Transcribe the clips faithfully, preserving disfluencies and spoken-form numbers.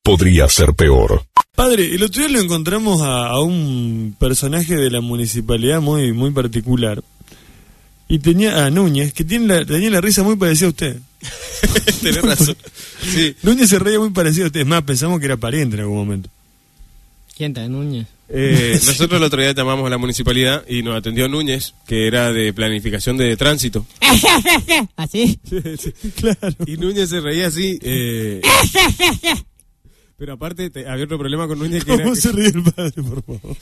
podría ser peor. Padre, el otro día lo encontramos a, a un personaje de la municipalidad muy muy particular. Y tenía a Núñez, que tiene la, tenía la risa muy parecida a usted. Tenés razón. Sí. Núñez se reía muy parecido a usted. Es más, pensamos que era pariente en algún momento. ¿Quién está, Núñez? Eh, nosotros el otro día llamamos a la municipalidad y nos atendió Núñez, que era de planificación de tránsito. ¿Así? Sí, sí. Claro. Y Núñez se reía así. Eh... Pero aparte, te, había otro problema con Núñez que ¿Cómo era... se ríe el padre, por favor?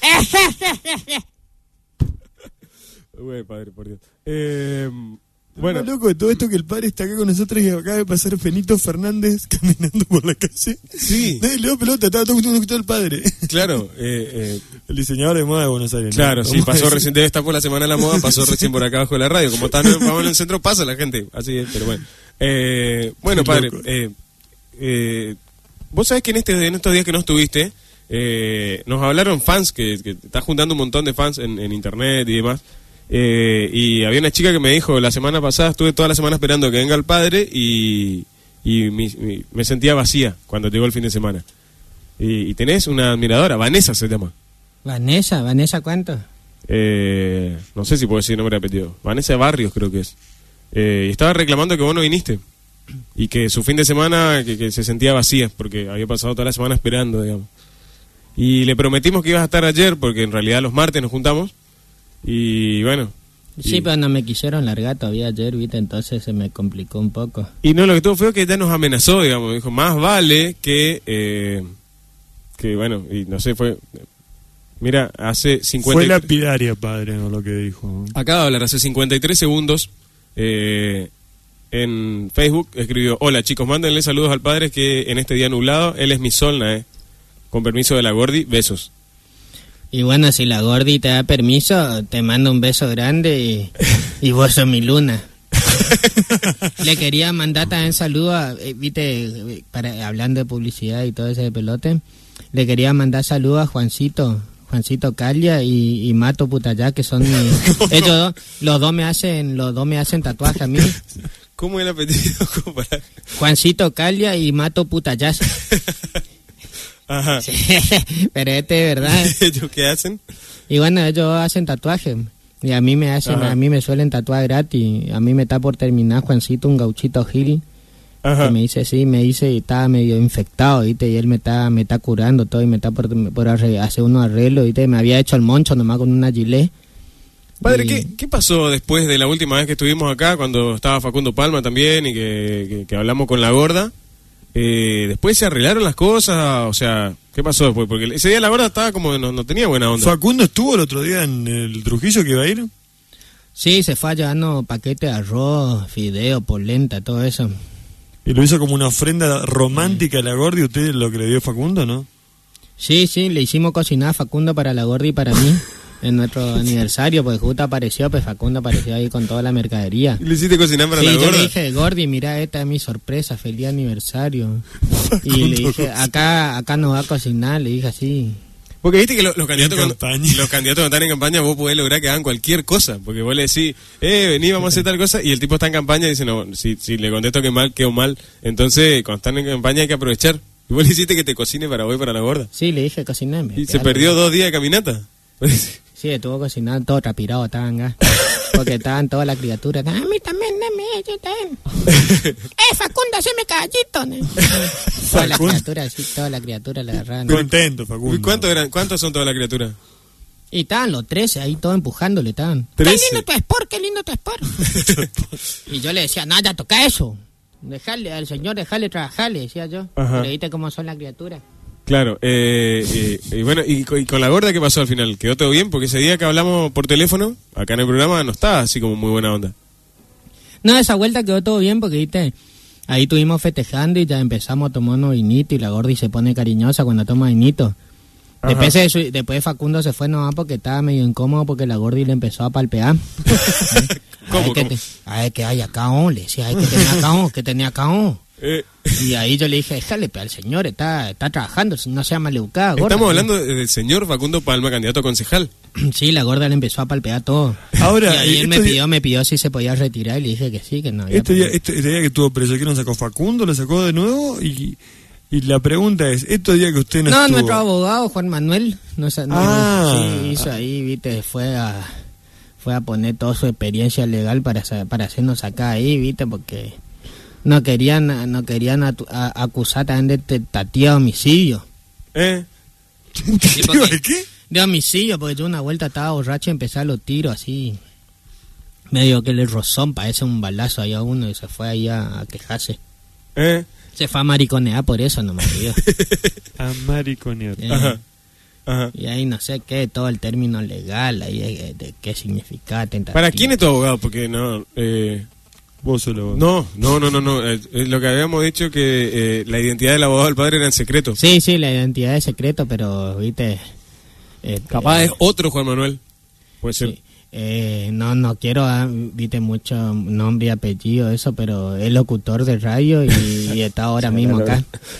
Güey, padre, por Dios. Eh, Bueno, bueno, loco de todo esto que el padre está acá con nosotros y acaba de pasar Benito Fernández caminando por la calle. Sí. Nadie le dio pelota, estaba todo escuchando el padre. claro. Eh, eh, El diseñador de moda de Buenos Aires. ¿no? claro, sí, Vamos a pasó decir. recién, debe estar por la Semana de la Moda, pasó recién por acá abajo de la radio. Como está vamos en el centro, pasa la gente. Así es, pero bueno. Eh, bueno, Qué padre, loco. eh, eh, vos sabés que en, este, en estos días que no estuviste, eh, nos hablaron fans, que, que está juntando un montón de fans en, en internet y demás. Eh, y había una chica que me dijo, la semana pasada estuve toda la semana esperando que venga el padre y, y mi, mi, me sentía vacía cuando llegó el fin de semana. Y, y tenés una admiradora, Vanessa se llama. Vanessa, Vanessa, ¿cuánto? Eh, no sé si puedo decir nombre y apellido. Vanessa Barrios creo que es. Eh, y estaba reclamando que vos no viniste. Y que su fin de semana que, que se sentía vacía porque había pasado toda la semana esperando, digamos. Y le prometimos que ibas a estar ayer porque en realidad los martes nos juntamos. Y bueno. Sí, y, pero no me quisieron largar todavía ayer, ¿viste? Entonces se me complicó un poco. y no, lo que estuvo feo es que ya nos amenazó, digamos. Dijo, más vale que... Eh, que bueno, y no sé, fue... Mira, hace cincuenta... Fue lapidaria, padre, no lo que dijo. Acaba de hablar hace cincuenta y tres segundos. Eh, en Facebook escribió: hola chicos, mándenle saludos al padre que en este día nublado, él es mi sol, ¿eh? Con permiso de la Gordi, besos. Y bueno, si la Gordi te da permiso, te mando un beso grande y, y vos sos mi luna. Le quería mandar también saludos, a, eh, viste, para, hablando de publicidad y todo ese pelote, le quería mandar saludos a Juancito, Juancito Calia y, y Mato Putayá, que son mi, ellos dos, los dos me hacen, los dos me hacen tatuaje a mí. ¿Cómo es el apellido? ¿Cómo para? Juancito Calia y Mato Putayá. Ajá. Sí, pero este es verdad. ¿Ellos qué hacen? Y bueno, ellos hacen tatuaje. Y a mí me hacen, Ajá. a mí me suelen tatuar gratis. A mí me está por terminar Juancito, un gauchito Gil. Ajá. Que me dice, sí, me dice, y estaba medio infectado, ¿viste? Y él me está, me está curando todo y me está por, por arre- hacer unos arreglos, ¿viste? Me había hecho el moncho nomás con una gilet. Padre, Y- ¿qué, ¿qué pasó después de la última vez que estuvimos acá, cuando estaba Facundo Palma también y que, que, que hablamos con la Gorda? Eh, después se arreglaron las cosas, o sea, ¿qué pasó después? Porque ese día la Gorda estaba como, no, no tenía buena onda. ¿Facundo estuvo el otro día en el Trujillo que iba a ir? Sí, se fue llevando paquete de arroz, fideo, polenta, todo eso. Y lo hizo como una ofrenda romántica a la Gordi. ¿Usted lo que le dio Facundo, no? Sí, sí, le hicimos cocinar a Facundo para la Gordi y para mí en nuestro aniversario, porque justo apareció, pues Facundo apareció ahí con toda la mercadería. ¿Y le hiciste cocinar para Sí, la yo Gorda? le dije, Gordi, mira, esta es mi sorpresa, feliz aniversario. Y le dije, acá acá no va a cocinar, le dije así. Porque viste que lo- los candidatos En cuando, campaña. los candidatos cuando están en campaña vos podés lograr que hagan cualquier cosa, porque vos le decís, eh, vení, vamos a hacer tal cosa, y el tipo está en campaña y dice, no, si, si le contesto que mal, quedo mal, entonces cuando están en campaña hay que aprovechar. Y vos le hiciste que te cocine para vos y para la Gorda. Sí, le dije, cociname. Y se perdió dos días de caminata. Sí, estuvo cocinando, todo trapirado estaban acá. Porque estaban todas las criaturas. A mí también, dame, yo también. ¡Eh, Facundo, haceme caballito! ¿no? Todas las Facundo. criaturas, sí, todas las criaturas la agarraban. Contento, Facundo. ¿Y cuántos eran? ¿Cuántos son todas las criaturas? Y estaban los trece ahí todos empujándole, estaban. Trece. ¡Qué lindo tu sport, qué lindo tu sport! Y yo le decía, no, ya toca eso. Dejarle al señor, dejarle trabajar, le decía yo. Ajá. Pero viste cómo son las criaturas. Claro, eh, eh, y bueno, y, co- y con la Gorda, ¿qué pasó al final? ¿Quedó todo bien? Porque ese día que hablamos por teléfono, acá en el programa, no estaba así como muy buena onda. No, esa vuelta quedó todo bien porque, viste, ahí estuvimos festejando y ya empezamos a tomar unos vinitos y la Gordi se pone cariñosa cuando toma vinito. Ajá. Después, de su- después Facundo se fue nomás porque estaba medio incómodo porque la Gordi le empezó a palpear. ¿Cómo, Ay, que cómo? te- ay, que hay acá, oh, le decía, ay, que tenía acá, oh, que tenía acá, oh. Eh, Y ahí yo le dije, déjale, pe, al señor, está, está trabajando, no sea maleducada, gorda. estamos hablando de- del señor Facundo Palma, candidato a concejal. Sí, la Gorda le empezó a palpear todo. Ahora, y ahí él me esto- pidió, me pidió si se podía retirar y le dije que sí, que no había Este día, problema. este, este día que estuvo preso, ¿qué nos sacó Facundo? ¿Lo sacó de nuevo? ¿Y Y la pregunta es, estos días que usted no, No, estuvo... nuestro abogado, Juan Manuel, no, sa- no, Ah. sí, hizo ahí, viste, fue a fue a poner toda su experiencia legal para sa- para hacernos sacar ahí, viste, porque no querían no querían atu- a- acusar también de tentativa de homicidio. ¿Eh? ¿Tentativa de qué? De homicidio, porque yo una vuelta estaba borracho y empecé a los tiros así, medio que le rozón, parece un balazo ahí a uno y se fue ahí a, a quejarse. ¿Eh? Se fue a mariconear por eso nomás, tío. A mariconear. Eh, Ajá. Ajá. Y ahí no sé qué, todo el término legal, ahí eh, de qué significa tentativa. ¿Para quién es tu abogado? Porque no... Eh... Vos solo vos. No, no, no, no, no. Eh, eh, lo que habíamos dicho que eh, la identidad del abogado del padre era en secreto. Sí, sí, la identidad es secreto, pero, viste... eh, Capaz eh, es otro Juan Manuel. Puede ser. sí, eh, no, no quiero, ah, viste, mucho nombre y apellido, eso, pero es locutor de radio y, y está ahora mismo acá.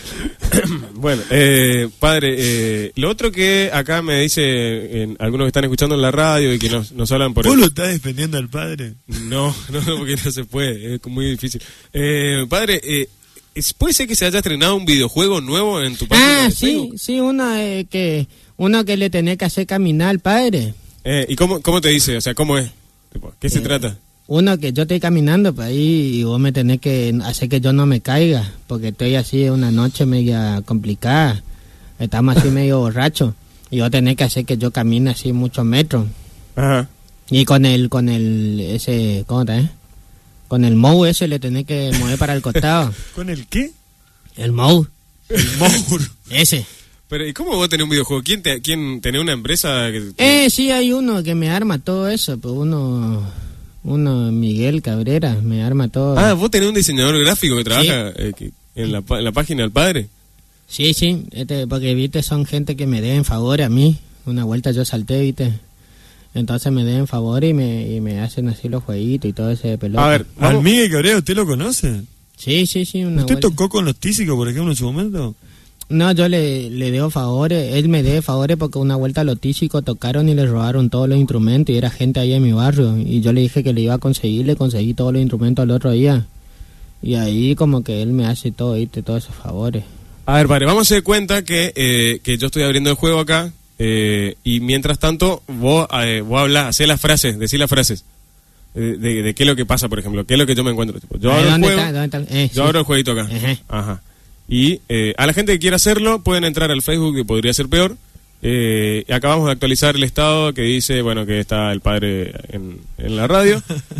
Bueno, eh, padre, eh, lo otro que acá me dice en, algunos que están escuchando en la radio y que nos, nos hablan por ¿Vos el... lo estás defendiendo al padre? No, no, no, porque no se puede, es muy difícil. Eh, padre, eh, ¿es- ¿puede ser que se haya estrenado un videojuego nuevo en tu página Ah, de sí, Facebook? sí, uno eh, que uno que le tenés que hacer caminar al padre. Eh, ¿Y cómo, cómo te dice? O sea, ¿cómo es? Tipo, ¿qué se Eh, trata? Uno que yo estoy caminando por ahí y vos me tenés que hacer que yo no me caiga, porque estoy así una noche media complicada, estamos así medio borrachos, y vos tenés que hacer que yo camine así muchos metros. Ajá. Y con el, con el, ese, ¿cómo te eh? Con el mouse ese le tenés que mover para el costado. ¿Con el qué? El mouse, El Mour. ese. Pero, ¿y cómo vos tenés un videojuego? ¿Quién, te, quién tenés una empresa? Que te- Eh, sí, hay uno que me arma todo eso, pues uno, uno, Miguel Cabrera, me arma todo. Ah, vos tenés un diseñador gráfico que trabaja eh, que- en, la, pa- en la página del padre. Sí, sí, este, porque, viste, son gente que me deben favor a mí. Una vuelta yo salté, viste. Entonces me deben favor y me, y me hacen así los jueguitos y todo ese pelota. A ver, ¿Al vamos- Miguel Cabrera usted lo conoce? Sí, sí, sí, una ¿Usted vuelta. tocó con los tísicos, por ejemplo, en su momento? No, yo le, le debo favores, él me debe favores porque una vuelta los tísicos tocaron y le robaron todos los instrumentos y era gente ahí en mi barrio. Y yo le dije que le iba a conseguir, le conseguí todos los instrumentos al otro día. Y ahí como que él me hace todo, ¿viste? Todos esos favores. A ver, padre, vamos a hacer cuenta que, eh, que yo estoy abriendo el juego acá eh, y mientras tanto vos, eh, vos hablás, hacés las frases, decís las frases. eh, De, de qué es lo que pasa, por ejemplo, qué es lo que yo me encuentro. Tipo, yo Ahí, abro el ¿dónde juego, está? ¿Dónde está? Eh, yo sí. abro el jueguito acá. Ajá. Ajá. Y eh, a la gente que quiera hacerlo, pueden entrar al Facebook, que podría ser peor. Eh, y acabamos de actualizar el estado que dice, bueno, que está el padre en, en la radio.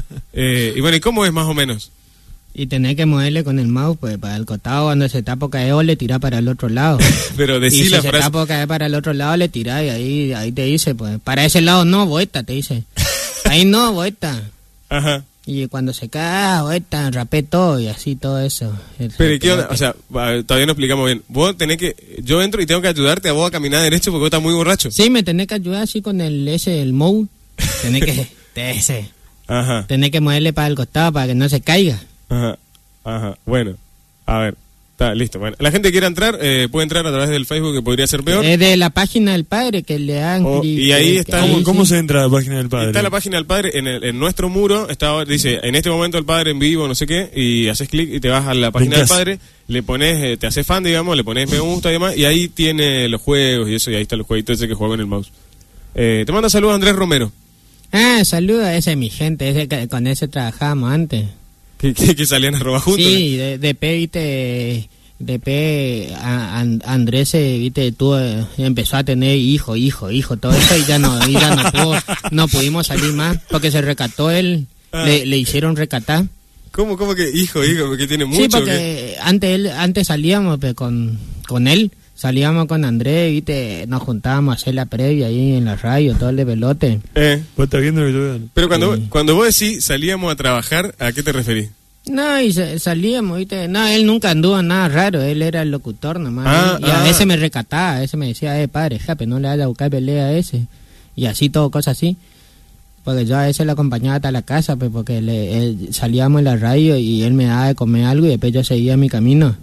Eh, y bueno, ¿y cómo es más o menos? Y tenés que moverle con el mouse, pues para el costado, cuando se está por caer, o le tira para el otro lado. Pero Y decí si la se frase. está por caer para el otro lado, le tira y ahí, ahí te dice, pues, para ese lado no, vuelta, te dice. Ahí no, vuelta. Ajá. Y cuando se cae, ah, vuelta, rapé todo y así todo eso. El- Pero el ¿y qué onda? pelote. O sea, va, todavía no explicamos bien. Vos tenés que... Yo entro y tengo que ayudarte a vos a caminar derecho porque vos estás muy borracho. Sí, me tenés que ayudar así con el ese, el mouse. Tenés que, te- ese, Ajá, tenés que moverle para el costado para que no se caiga. ajá, ajá. Bueno, a ver. Está, listo. Bueno, la gente que quiera entrar, eh, puede entrar a través del Facebook, que podría ser peor. Es de la página del padre que le han... Oh, y ahí está- ¿Cómo, ahí cómo sí. se entra a la página del padre? Está la página del padre, en, el- en nuestro muro, está, dice, en este momento el padre en vivo, no sé qué, y haces clic y te vas a la página del Brincás. padre, le pones, eh, te haces fan, digamos, le pones me gusta y demás, y ahí tiene los juegos y eso, y ahí está el jueguito ese que juega con el mouse. Eh, te manda saludos Andrés Romero, Ah, saluda, ese es mi gente, ese que- con ese trabajamos antes. que, que, que salían a robar juntos. Sí, de, de P, viste, de P, a- An- Andrés, eh, viste, tuvo, eh, empezó a tener hijo, hijo, hijo, todo eso, y ya no, y ya no pudo, no pudimos salir más, porque se recató él, Ah. le, le hicieron recatar. ¿Cómo, cómo que hijo, hijo, porque tiene mucho? Sí, ¿o qué? porque antes él, antes salíamos pues, con, con él, salíamos con Andrés, viste, nos juntábamos a hacer la previa ahí en la radio, todo el de pelote. Eh, ¿Vos estás viendo lo que yo veo? pero cuando, Sí. cuando vos decís salíamos a trabajar, ¿a qué te referís? No, y sa- salíamos, viste, no, él nunca anduvo en nada raro, él era el locutor nomás, Ah, y a ah. veces me recataba, a veces me decía, eh, padre, jape, no le vayas a buscar pelea a ese, y así todo, cosas así, porque yo a veces lo acompañaba hasta la casa, pues porque le, él- salíamos en la radio y él me daba de comer algo y después yo seguía mi camino.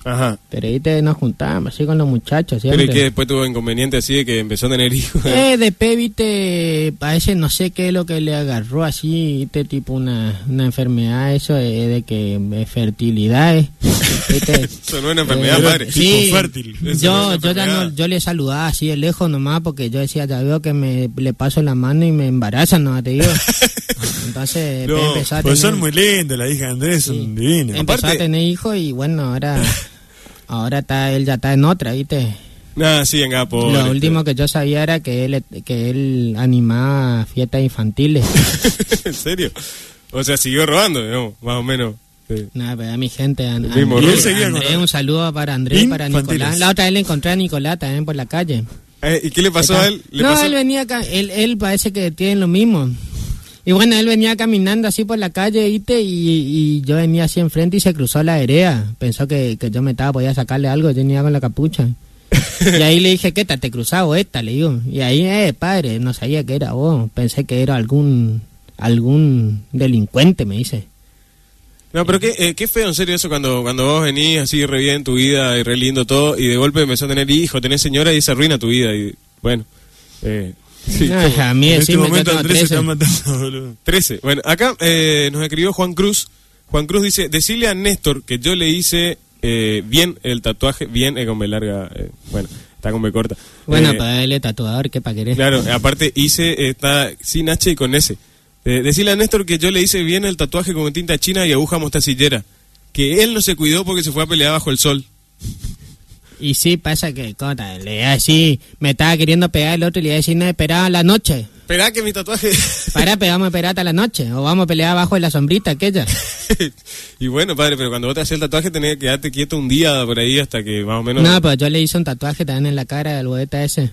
Ajá. Pero viste, nos juntábamos así con los muchachos siempre. Pero ¿y qué? Después tuvo inconveniente así de que empezó a tener hijos. Eh, después, viste, a ese no sé qué es lo que le agarró así, viste, tipo una, una enfermedad, eso de, de que es fertilidad, eh. ¿Viste? Eso no es una enfermedad, Eh, padre. sí, Tipo fértil. Eso no es yo, una yo ya enfermedad. no, yo le saludaba así de lejos nomás porque yo decía, ya veo que me le paso la mano y me embarazan, no te digo. Entonces No, después empezó a Pues tener, son muy lindas, las hijas de Andrés, sí, son divinas. empezó Aparte- a tener hijos y bueno, ahora, ahora está, él ya está en otra, viste. Nada, sí, venga, pobre. Lo último que yo sabía era que él, que él animaba fiestas infantiles. ¿En serio? O sea, siguió robando, digamos, más o menos. Sí. Nada, pero a mi gente, an- El mismo Andrés, rol. Y él seguía con Andrés, la- un saludo para Andrés, para Infantiles. Nicolás. La otra vez le encontré a Nicolás también por la calle. Eh, ¿Y qué le pasó a él? ¿Le No, pasó? él venía acá, él, él parece que tiene lo mismo. Y bueno, él venía caminando así por la calle, ¿viste? Y, y yo venía así enfrente y se cruzó la vereda. Pensó que, que yo me estaba, podía sacarle algo, yo venía con la capucha. Y ahí le dije, ¿qué tal? ¿Te cruzado esta? Le digo. Y ahí, eh, padre, no sabía que era vos. Pensé que era algún, algún delincuente, me dice. No, pero qué, eh, qué feo, en serio, eso cuando, cuando vos venís así re bien tu vida y re lindo todo, y de golpe empezó a tener hijos, tenés señora y se arruina tu vida. Y bueno, eh, sí, No, como- a mí En este decime, yo momento tengo Andrés se trece. está matando, boludo. trece. Bueno, acá eh, nos escribió Juan Cruz. Juan Cruz dice, decirle a Néstor que yo le hice eh, bien el tatuaje, bien eh, con B larga, eh, bueno, está con B corta. Bueno, Eh, para él es tatuador, ¿qué pa' querer? Claro, aparte hice, eh, está sin H y con S. Eh, decirle a Néstor que yo le hice bien el tatuaje con tinta china y aguja mostacillera. Que él no se cuidó porque se fue a pelear bajo el sol. Y sí, pasa que, cota, le iba a decir, me estaba queriendo pegar el otro y le iba a decir, no, esperaba a la noche. Esperá que mi tatuaje... Para, pero vamos a esperar hasta la noche, o vamos a pelear abajo de la sombrita aquella. Y bueno, padre, pero cuando vos te hacías el tatuaje tenés que quedarte quieto un día por ahí hasta que más o menos... No, pues yo le hice un tatuaje también en la cara del bodeta ese.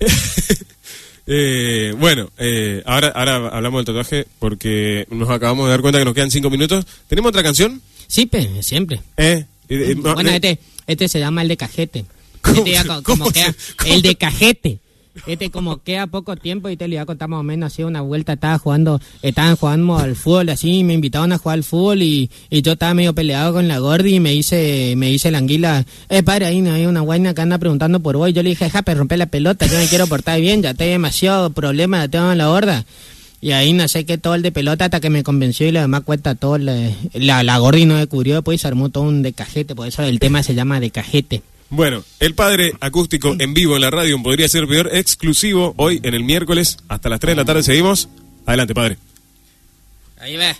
eh, bueno, eh, ahora, ahora hablamos del tatuaje porque nos acabamos de dar cuenta que nos quedan cinco minutos. ¿Tenemos otra canción? Sí, pues, siempre. Eh, eh, eh, no, Bueno, eh, este, este se llama el de cajete. ¿Cómo Este ya se- co- cómo como se- queda, cómo el de se- cajete. Este como queda poco tiempo y te le iba a contar más o menos así una vuelta, estaba jugando, estaban jugando al fútbol así, me invitaban a jugar al fútbol y, y yo estaba medio peleado con la gordi y me dice, me dice la anguila, eh padre, ahí no hay una guayna que anda preguntando por vos, y yo le dije, jape, rompe la pelota, yo me quiero portar bien, ya tengo demasiado problema, ya tengo en la gorda. Y ahí no sé qué todo el de pelota hasta que me convenció y lo demás cuenta todo, la, la, la gordi no descubrió, después se armó todo un de cajete, por eso el tema se llama de cajete. Bueno, el padre acústico en vivo en la radio podría ser peor, exclusivo hoy en el miércoles hasta las tres de la tarde. Seguimos. Adelante, padre. Ahí va.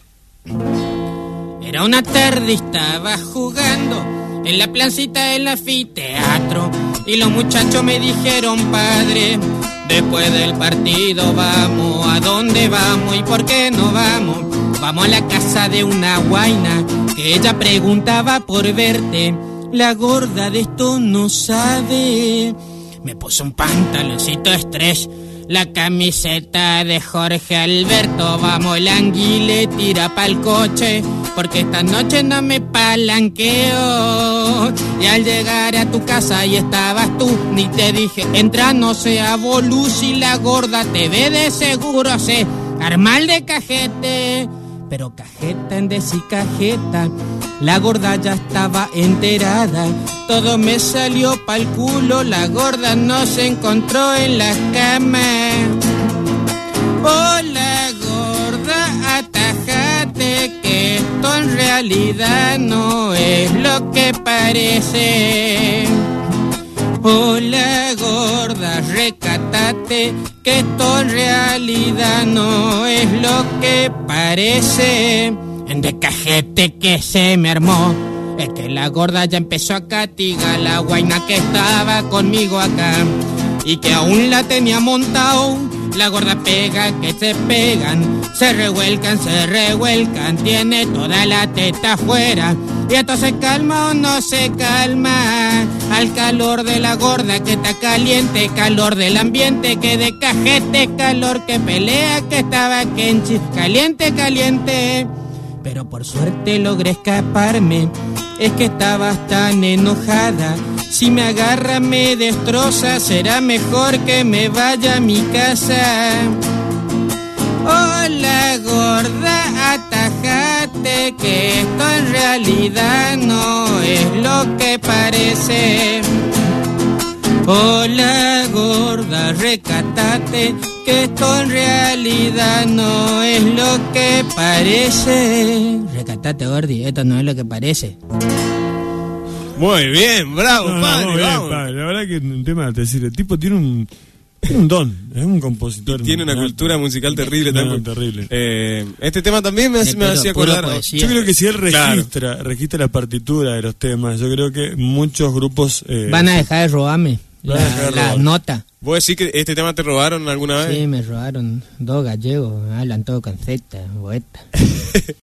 Era una tarde, estaba jugando en la placita del anfiteatro y los muchachos me dijeron, padre, después del partido vamos, ¿a dónde vamos y por qué no vamos? Vamos a la casa de una guaina que ella preguntaba por verte. La gorda de esto no sabe. Me puso un pantaloncito de stretch, la camiseta de Jorge Alberto. Vamos, la anguile, tira pa'l coche, porque esta noche no me palanqueo. Y al llegar a tu casa y estabas tú, ni te dije, entra, no sea bolú. Si la gorda te ve de seguro, se arma el de cajete. Pero cajeta en desicajeta, la gorda ya estaba enterada. Todo me salió pa'l culo, la gorda no se encontró en la cama. Oh, la gorda, atajate, que esto en realidad no es lo que parece. Hola gorda, recátate, que esto en realidad no es lo que parece. En de cajete que se me armó, es que la gorda ya empezó a castigar la guaina que estaba conmigo acá y que aún la tenía montado. La gorda pega que se pegan, se revuelcan, se revuelcan, tiene toda la teta afuera. Y esto se calma o no se calma, al calor de la gorda que está caliente, calor del ambiente que de cajete, calor que pelea que estaba Kenchi, caliente, caliente. Pero por suerte logré escaparme, es que estabas tan enojada. Si me agarra me destroza, será mejor que me vaya a mi casa. Hola gorda, atajate, Recátate que esto en realidad no es lo que parece. Hola gorda, recátate que esto en realidad no es lo que parece. Recátate, gordi, esto no es lo que parece. Muy bien, bravo, No, no, padre, muy bien, vamos. padre. La verdad que un tema, te decir, el tipo tiene un, tiene un don, es un compositor. Tiene una nato. cultura musical terrible No, también. terrible. Eh, este tema también me, De me puro- hacía puro acordar. poesía. Yo creo que si él Claro. registra, registra la partitura de los temas, yo creo que muchos grupos eh, Van a dejar de robarme Van a dejar la, de la robar. nota. ¿Vos decís que este tema te robaron alguna vez? Sí, me robaron dos gallegos, hablan todo con Z, poeta.